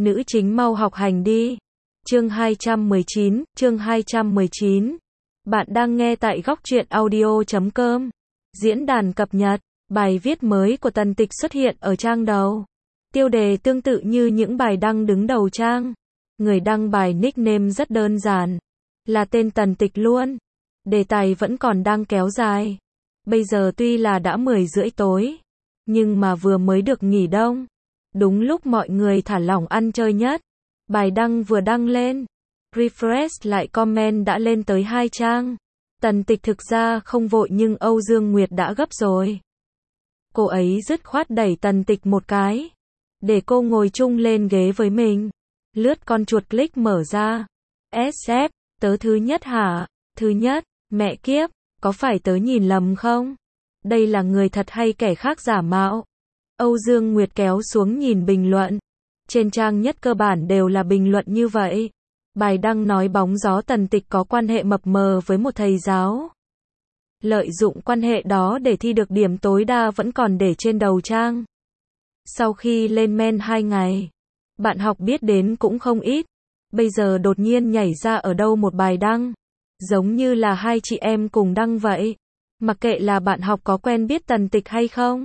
Nữ chính mau học hành đi. Chương 219. Bạn đang nghe tại góc truyện audio.com. Diễn đàn cập nhật. Bài viết mới của Tần Tịch xuất hiện ở trang đầu. Tiêu đề tương tự như những bài đăng đứng đầu trang. Người đăng bài nickname rất đơn giản, là tên Tần Tịch luôn. Đề tài vẫn còn đang kéo dài. Bây giờ tuy là đã 10 rưỡi tối, nhưng mà vừa mới được nghỉ đông. Đúng lúc mọi người thả lỏng ăn chơi nhất. Bài đăng vừa đăng lên, refresh lại comment đã lên tới 2 trang. Tần Tịch thực ra không vội nhưng Âu Dương Nguyệt đã gấp rồi. Cô ấy dứt khoát đẩy Tần Tịch một cái, để cô ngồi chung lên ghế với mình. Lướt con chuột click mở ra. SF, tớ thứ nhất hả? Thứ nhất, mẹ kiếp, có phải tớ nhìn lầm không? Đây là người thật hay kẻ khác giả mạo? Âu Dương Nguyệt kéo xuống nhìn bình luận. Trên trang nhất cơ bản đều là bình luận như vậy. Bài đăng nói bóng gió Tần Tịch có quan hệ mập mờ với một thầy giáo. Lợi dụng quan hệ đó để thi được điểm tối đa vẫn còn để trên đầu trang. Sau khi lên men 2 ngày, bạn học biết đến cũng không ít. Bây giờ đột nhiên nhảy ra ở đâu một bài đăng, giống như là hai chị em cùng đăng vậy. Mặc kệ là bạn học có quen biết Tần Tịch hay không,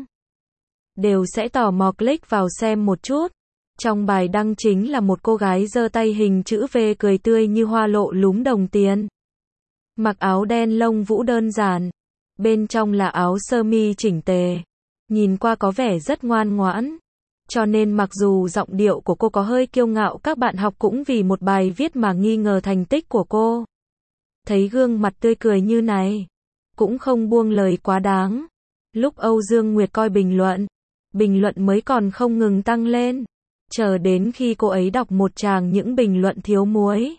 đều sẽ tò mò click vào xem một chút. Trong bài đăng chính là một cô gái giơ tay hình chữ V cười tươi như hoa lộ lúm đồng tiền. Mặc áo đen lông vũ đơn giản, bên trong là áo sơ mi chỉnh tề. Nhìn qua có vẻ rất ngoan ngoãn. Cho nên mặc dù giọng điệu của cô có hơi kiêu ngạo, các bạn học cũng vì một bài viết mà nghi ngờ thành tích của cô. Thấy gương mặt tươi cười như này, cũng không buông lời quá đáng. Lúc Âu Dương Nguyệt coi bình luận mới còn không ngừng tăng lên. Chờ đến khi cô ấy đọc một tràng những bình luận thiếu muối,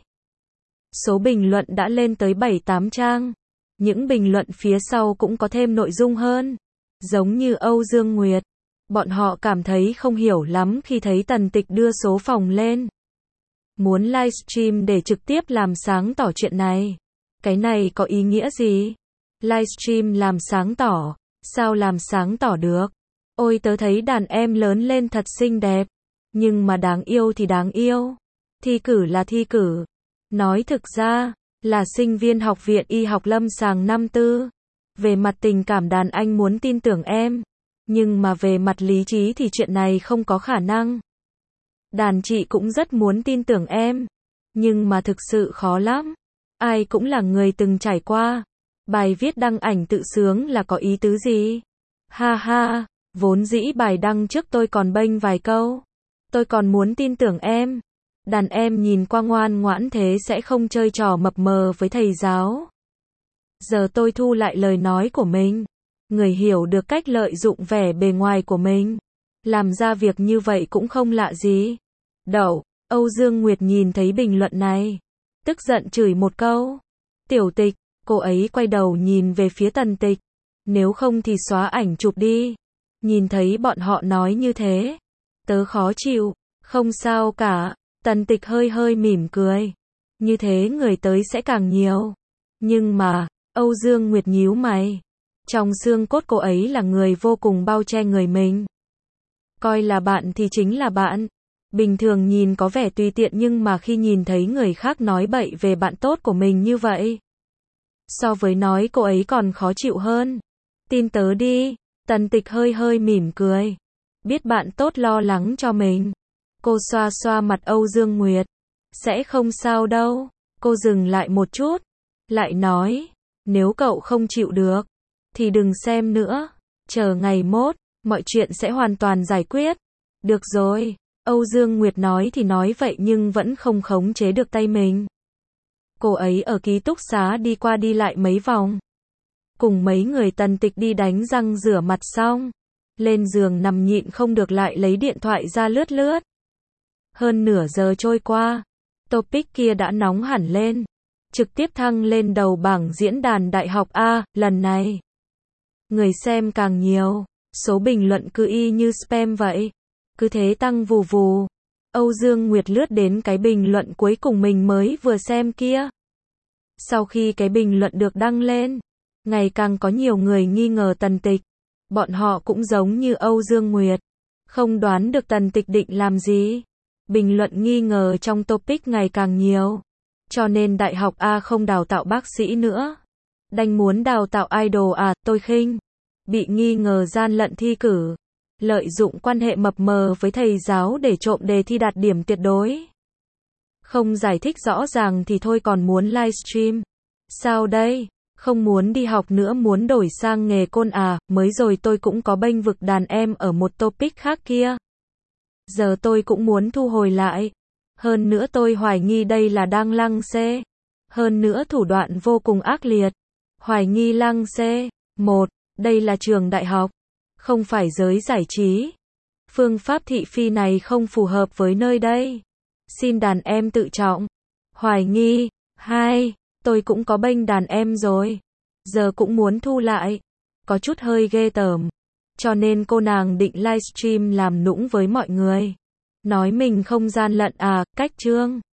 số bình luận đã lên tới 7-8 trang. Những bình luận phía sau cũng có thêm nội dung hơn. Giống như Âu Dương Nguyệt, bọn họ cảm thấy không hiểu lắm khi thấy Tần Tịch đưa số phòng lên. Muốn livestream để trực tiếp làm sáng tỏ chuyện này. Cái này có ý nghĩa gì? Livestream làm sáng tỏ? Sao làm sáng tỏ được? Ôi tớ thấy đàn em lớn lên thật xinh đẹp. Nhưng mà đáng yêu thì đáng yêu. Thi cử là thi cử. Nói thực ra, là sinh viên học viện y học lâm sàng năm tư. Về mặt tình cảm đàn anh muốn tin tưởng em. Nhưng mà về mặt lý trí thì chuyện này không có khả năng. Đàn chị cũng rất muốn tin tưởng em. Nhưng mà thực sự khó lắm. Ai cũng là người từng trải qua. Bài viết đăng ảnh tự sướng là có ý tứ gì? Ha ha, vốn dĩ bài đăng trước tôi còn bênh vài câu. Tôi còn muốn tin tưởng em. Đàn em nhìn qua ngoan ngoãn thế sẽ không chơi trò mập mờ với thầy giáo. Giờ tôi thu lại lời nói của mình. Người hiểu được cách lợi dụng vẻ bề ngoài của mình. Làm ra việc như vậy cũng không lạ gì. Đậu, Âu Dương Nguyệt nhìn thấy bình luận này, tức giận chửi một câu. Tiểu Tịch, cô ấy quay đầu nhìn về phía Tần Tịch. Nếu không thì xóa ảnh chụp đi. Nhìn thấy bọn họ nói như thế, tớ khó chịu. Không sao cả. Tần Tịch hơi mỉm cười. Như thế người tới sẽ càng nhiều. Nhưng mà, Âu Dương Nguyệt nhíu mày. Trong xương cốt cô ấy là người vô cùng bao che người mình. Coi là bạn thì chính là bạn. Bình thường nhìn có vẻ tùy tiện nhưng mà khi nhìn thấy người khác nói bậy về bạn tốt của mình như vậy, so với nói cô ấy còn khó chịu hơn. Tin tớ đi. Tần Tịch hơi mỉm cười. Biết bạn tốt lo lắng cho mình. Cô xoa xoa mặt Âu Dương Nguyệt. Sẽ không sao đâu. Cô dừng lại một chút, lại nói, nếu cậu không chịu được, thì đừng xem nữa. Chờ ngày mốt, mọi chuyện sẽ hoàn toàn giải quyết. Được rồi. Âu Dương Nguyệt nói thì nói vậy nhưng vẫn không khống chế được tay mình. Cô ấy ở ký túc xá đi qua đi lại mấy vòng. Cùng mấy người Tần Tịch đi đánh răng rửa mặt xong, lên giường nằm nhịn không được lại lấy điện thoại ra lướt. Hơn nửa giờ trôi qua, topic kia đã nóng hẳn lên. Trực tiếp thăng lên đầu bảng diễn đàn đại học A, lần này. Người xem càng nhiều, số bình luận cứ y như spam vậy. Cứ thế tăng vù vù. Âu Dương Nguyệt lướt đến cái bình luận cuối cùng mình mới vừa xem kia. Sau khi cái bình luận được đăng lên, ngày càng có nhiều người nghi ngờ Tần Tịch. Bọn họ cũng giống như Âu Dương Nguyệt, không đoán được Tần Tịch định làm gì. Bình luận nghi ngờ trong topic ngày càng nhiều. Cho nên đại học A không đào tạo bác sĩ nữa. Đành muốn đào tạo idol à, tôi khinh. Bị nghi ngờ gian lận thi cử. Lợi dụng quan hệ mập mờ với thầy giáo để trộm đề thi đạt điểm tuyệt đối. Không giải thích rõ ràng thì thôi còn muốn livestream. Sao đây? Không muốn đi học nữa muốn đổi sang nghề côn à, mới rồi tôi cũng có bênh vực đàn em ở một topic khác kia. Giờ tôi cũng muốn thu hồi lại. Hơn nữa tôi hoài nghi đây là đang lăng xê. Hơn nữa thủ đoạn vô cùng ác liệt. Hoài nghi lăng xê. 1. Đây là trường đại học. Không phải giới giải trí. Phương pháp thị phi này không phù hợp với nơi đây. Xin đàn em tự trọng. Hoài nghi. 2. Tôi cũng có bênh đàn em rồi. Giờ cũng muốn thu lại. Có chút hơi ghê tởm. Cho nên cô nàng định livestream làm nũng với mọi người. Nói mình không gian lận à, cách chương.